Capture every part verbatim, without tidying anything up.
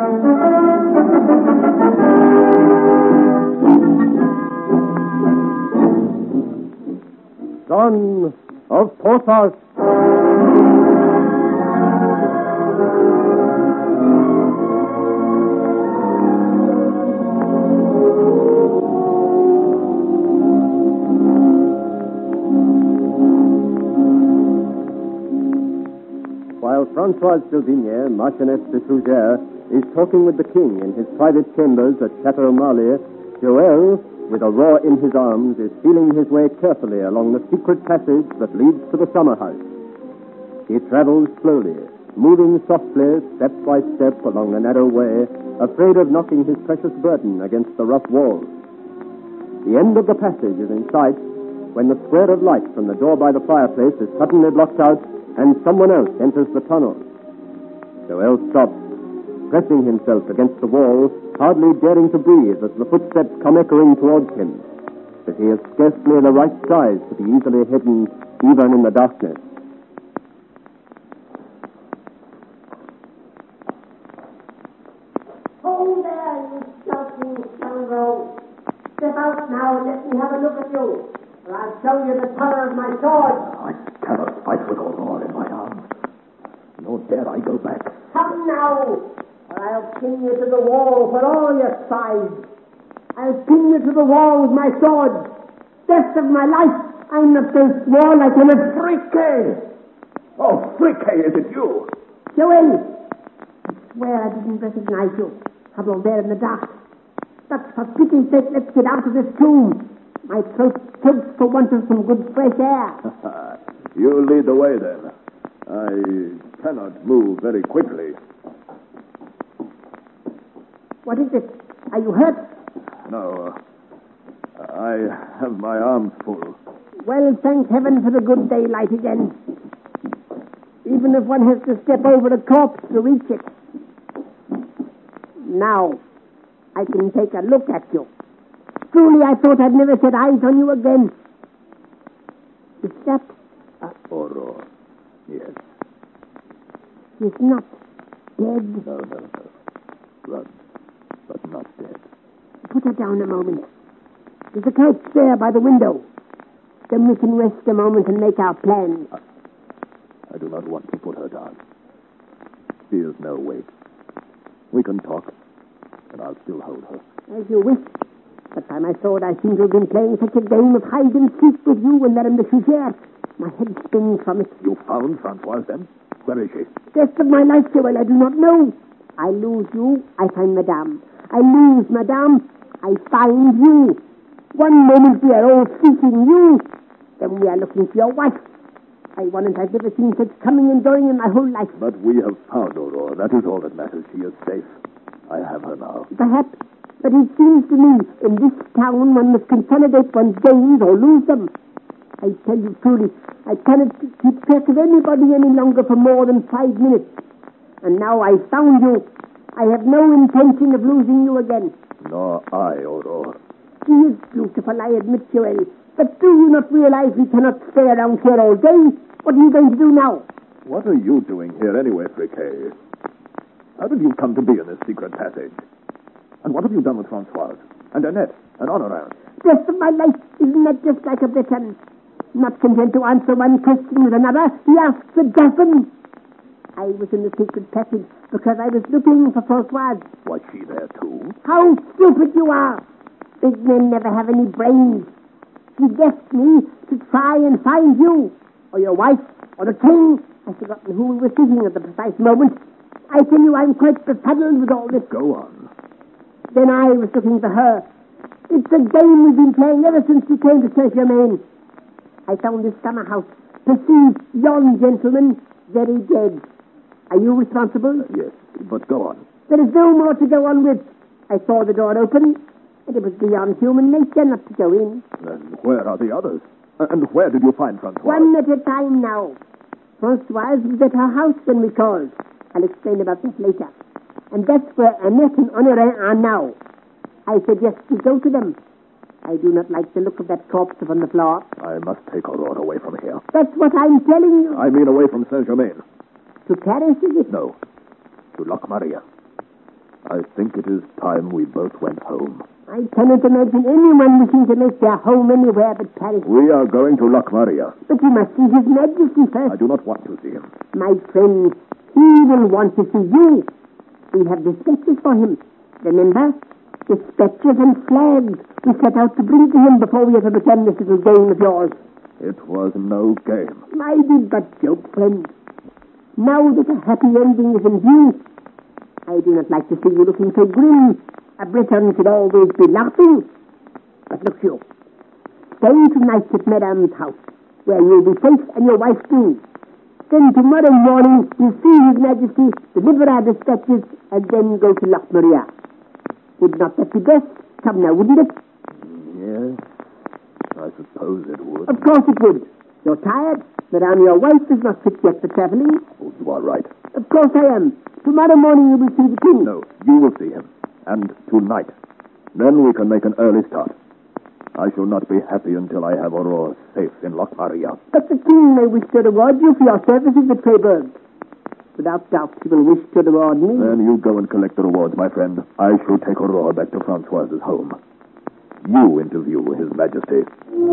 Son of Porthos. While Francoise d'Aubigné, Marchioness de Fougères, is talking with the king in his private chambers at Chateau Marly, Joël, with Aurore in his arms, is feeling his way carefully along the secret passage that leads to the summer house. He travels slowly, moving softly, step by step, along the narrow way, afraid of knocking his precious burden against the rough walls. The end of the passage is in sight when the square of light from the door by the fireplace is suddenly blocked out and someone else enters the tunnel. Joël stops, pressing himself against the wall, hardly daring to breathe as the footsteps come echoing towards him. But he is scarcely the right size to be easily hidden, even in the darkness. Hold there, you shouting scoundrel. Step out now and let me have a look at you, or I'll show you the colour of my sword. I cannot fight with Aurore in my arms. Nor dare I go back. Come now, or I'll pin you to the wall for all your size. I'll pin you to the wall with my sword. Best of my life, I'm not so small I can have... Friquet! Oh, Friquet, is it you? Joël, I swear I didn't recognize you. Huddled there in the dark. But for pity's sake, let's get out of this tomb. My throat chokes for want of some good fresh air. You lead the way, then. I cannot move very quickly. What is it? Are you hurt? No. Uh, I have my arms full. Well, thank heaven for the good daylight again. Even if one has to step over a corpse to reach it. Now, I can take a look at you. Truly, I thought I'd never set eyes on you again. Is that... Uh, Aurore. Yes. He's not dead. No, no, no. Run, but not dead. Put her down a moment. There's a couch there by the window. Then we can rest a moment and make our plans. I, I do not want to put her down. She is no weight. We can talk, and I'll still hold her. As you wish. But by my sword, I seem to have been playing such a game of hide and seek with you and Madame de Fougères. My head spins from it. You found Francoise, then? Where is she? Rest of my life, Joël, I do not know. I lose you, I find Madame. I lose Madame, I find you. One moment we are all seeking you, then we are looking for your wife. I wonder, I've never seen such coming and going in my whole life. But we have found Aurore. That is all that matters. She is safe. I have her now. Perhaps. But it seems to me, in this town, one must consolidate one's gains or lose them. I tell you truly, I cannot keep track of anybody any longer for more than five minutes. And now I've found you. I have no intention of losing you again. Nor I, Aurore. She is beautiful, I admit, Joël. But do you not realize we cannot stay around here all day? What are you going to do now? What are you doing here anyway, Friquet? How did you come to be in this secret passage? And what have you done with Francoise? And Annette? And Honorine? Rest of my life, isn't that just like a Briton? Not content to answer one question with another, he asks a dozen. I was in the secret passage because I was looking for Francoise. Was she there too? How stupid you are! Big men never have any brains. She guessed me to try and find you, or your wife, or the king. I've forgotten who we were thinking at the precise moment. I tell you, I'm quite befuddled with all this. Go on. Then I was looking for her. It's a game we've been playing ever since we came to Saint-Germain. I found this summer house, perceived yon gentleman very dead. Are you responsible? Uh, yes, but go on. There is no more to go on with. I saw the door open, and it was beyond human nature not to go in. Then where are the others? Uh, and where did you find Francoise? One at a time now. Francoise was at her house when we called. I'll explain about that later. And that's where Annette and Honorine are now. I suggest we go to them. I do not like the look of that corpse upon the floor. I must take Aurore away from here. That's what I'm telling you. I mean away from Saint-Germain. To Paris, is it? No, to Loch Maria. I think it is time we both went home. I cannot imagine anyone wishing to make their home anywhere but Paris. We are going to Loch Maria. But you must see His Majesty first. I do not want to see him. My friend, he will want to see you. We have dispatches for him. Remember? Dispatches and flags we set out to bring to him before we ever began this little game of yours. It was no game. I did but joke, friend. Now that a happy ending is in view, I do not like to see you looking so grim. A Briton should always be laughing. But look you, stay tonight at Madame's house, where you'll be safe and your wife too. Then tomorrow morning you'll see His Majesty, deliver our dispatches, and then go to Loch Maria. Would not that be best? Come now, wouldn't it? Yes, I suppose it would. Of course it would. You're tired. Madame, your wife is not fit yet for traveling. Oh, you are right. Of course I am. Tomorrow morning you will see the king. No, you will see him. And tonight. Then we can make an early start. I shall not be happy until I have Aurore safe in Loch Maria. But the king may wish to reward you for your services at Freiburg. Without doubt he will wish to reward me. Then you go and collect the rewards, my friend. I shall take Aurore back to Francoise's home. You interview His Majesty.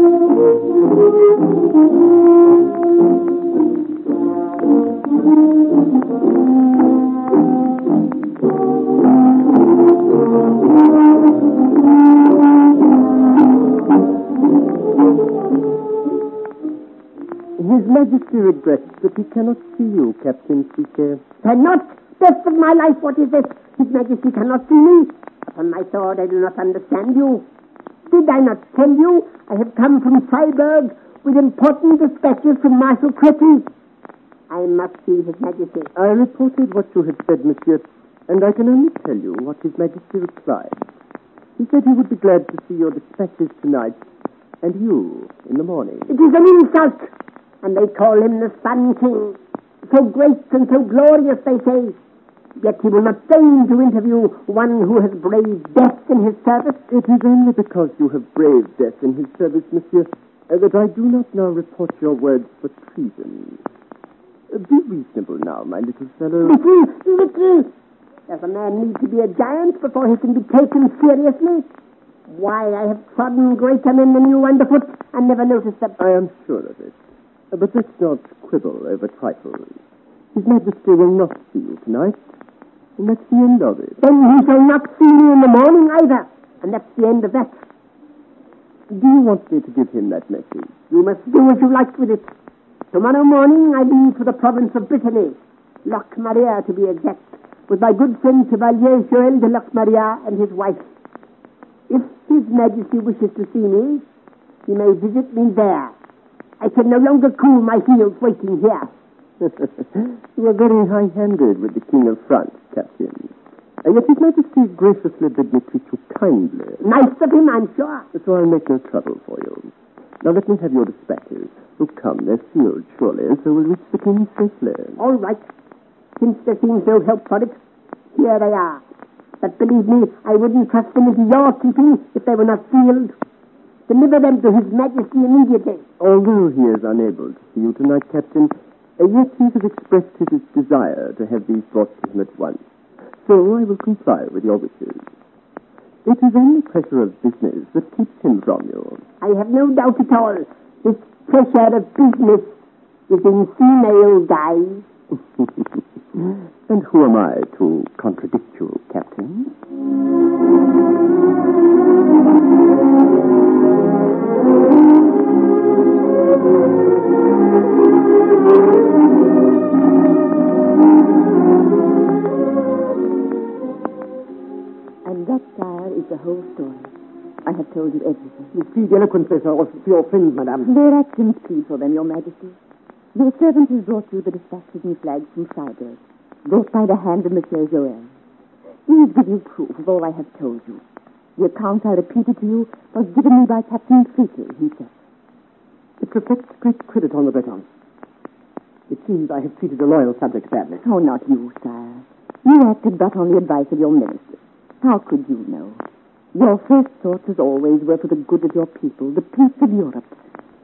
His Majesty regrets that he cannot see you, Captain Friquet. Cannot? Death of my life, what is this? His Majesty cannot see me. Upon my sword, I do not understand you. Did I not tell you I have come from Freiburg with important dispatches from Marshal Crecy? I must see His Majesty. I reported what you had said, monsieur, and I can only tell you what His Majesty replied. He said he would be glad to see your dispatches tonight, and you in the morning. It is an insult, and they call him the Sun King. So great and so glorious, they say. Yet he will not deign to interview one who has braved death in his service. It is only because you have braved death in his service, monsieur, uh, that I do not now report your words for treason. Uh, be reasonable now, my little fellow. Little, little. Does a man need to be a giant before he can be taken seriously? Why, I have trodden greater men than you underfoot and never noticed them. I am sure of it. Uh, but let's not quibble over trifles. His Majesty will not see you tonight. And that's the end of it. Then he shall not see me in the morning either. And that's the end of that. Do you want me to give him that message? You must do as you like with it. Tomorrow morning I leave for the province of Brittany, Loch Maria to be exact, with my good friend Chevalier Joël de Loch Maria and his wife. If His Majesty wishes to see me, he may visit me there. I can no longer cool my heels waiting here. You are very high-handed with the King of France, Captain. And yet His Majesty graciously bid me treat you kindly. Nice of him, I'm sure. So I'll make no trouble for you. Now let me have your dispatches. Oh, come, they're sealed, surely, so we'll reach the King safely. All right. Since there seems no help for it, here they are. But believe me, I wouldn't trust them into your keeping if they were not sealed. Deliver them to His Majesty immediately. Although he is unable to see you tonight, Captain, and yet he has expressed his desire to have these brought to him at once. So I will comply with your wishes. It is only pressure of business that keeps him from you. I have no doubt at all. This pressure of business is in female guise. And who am I to contradict you, Captain? And that, sire, is the whole story. I have told you everything. You speak eloquently, sir, to your friends, madame. They're at King's Speed for them, your majesty. Your servant has brought you the dispatches and flags from Freiburg, brought by the hand of Monsieur Joël. These give you proof of all I have told you. The account I repeated to you was given me by Captain Friquet himself. It reflects great credit on the Bretons. It seems I have treated a loyal subject badly. Oh, not you, sire. You acted but on the advice of your minister. How could you know? Your first thoughts, as always, were for the good of your people, the peace of Europe.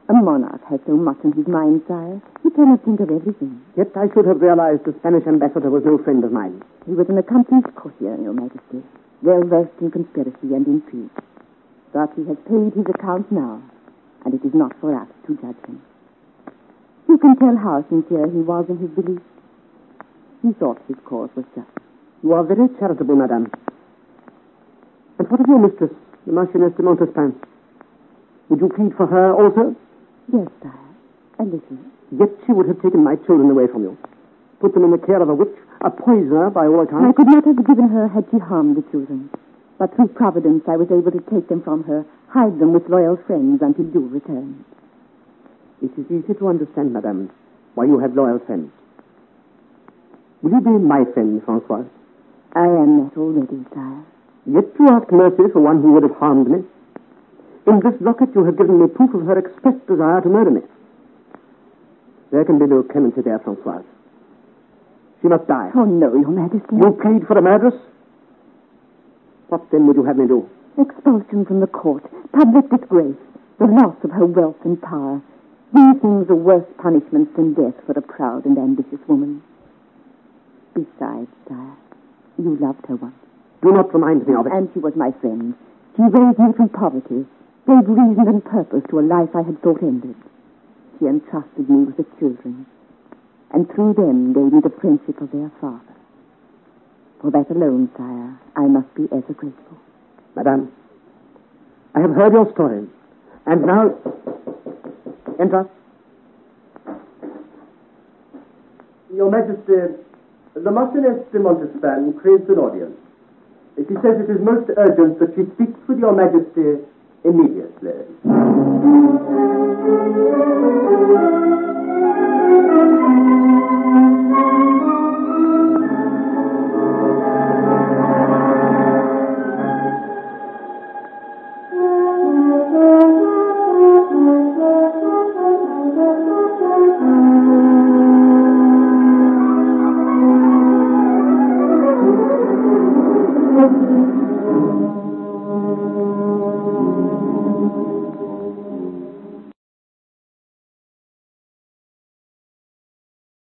A monarch has so much on his mind, sire. He cannot think of everything. Yet I should have realized the Spanish ambassador was no friend of mine. He was an accomplished courtier, Your Majesty, well-versed in conspiracy and intrigue. But he has paid his account now, and it is not for us to judge him. You can tell how sincere he was in his belief. He thought his cause was just. You are very charitable, madame. And what of your mistress, the Marchioness de Montespan? Would you plead for her also? Yes, sire, a little. Yet she would have taken my children away from you, put them in the care of a witch, a poisoner by all accounts. I could not have given her had she harmed the children. But through Providence I was able to take them from her, hide them with loyal friends until you returned. It is easy to understand, madame, why you have loyal friends. Will you be my friend, Francois? I am that already, sire. Yet you ask mercy for one who would have harmed me. In this locket you have given me proof of her express desire to murder me. There can be no clemency there, Francois. She must die. Oh, no, Your Majesty. You plead for a murderess? What then would you have me do? Expulsion from the court, public disgrace, the loss of her wealth and power. These things are worse punishments than death for a proud and ambitious woman. Besides, sire, you loved her once. Do not remind me of it. And she was my friend. She raised me from poverty, gave reason and purpose to a life I had thought ended. She entrusted me with the children, and through them gave me the friendship of their father. For that alone, sire, I must be ever grateful. Madame, I have heard your story, and now... Enter. Your Majesty, the Marchioness de Montespan craves an audience. She says it is most urgent that she speaks with Your Majesty immediately.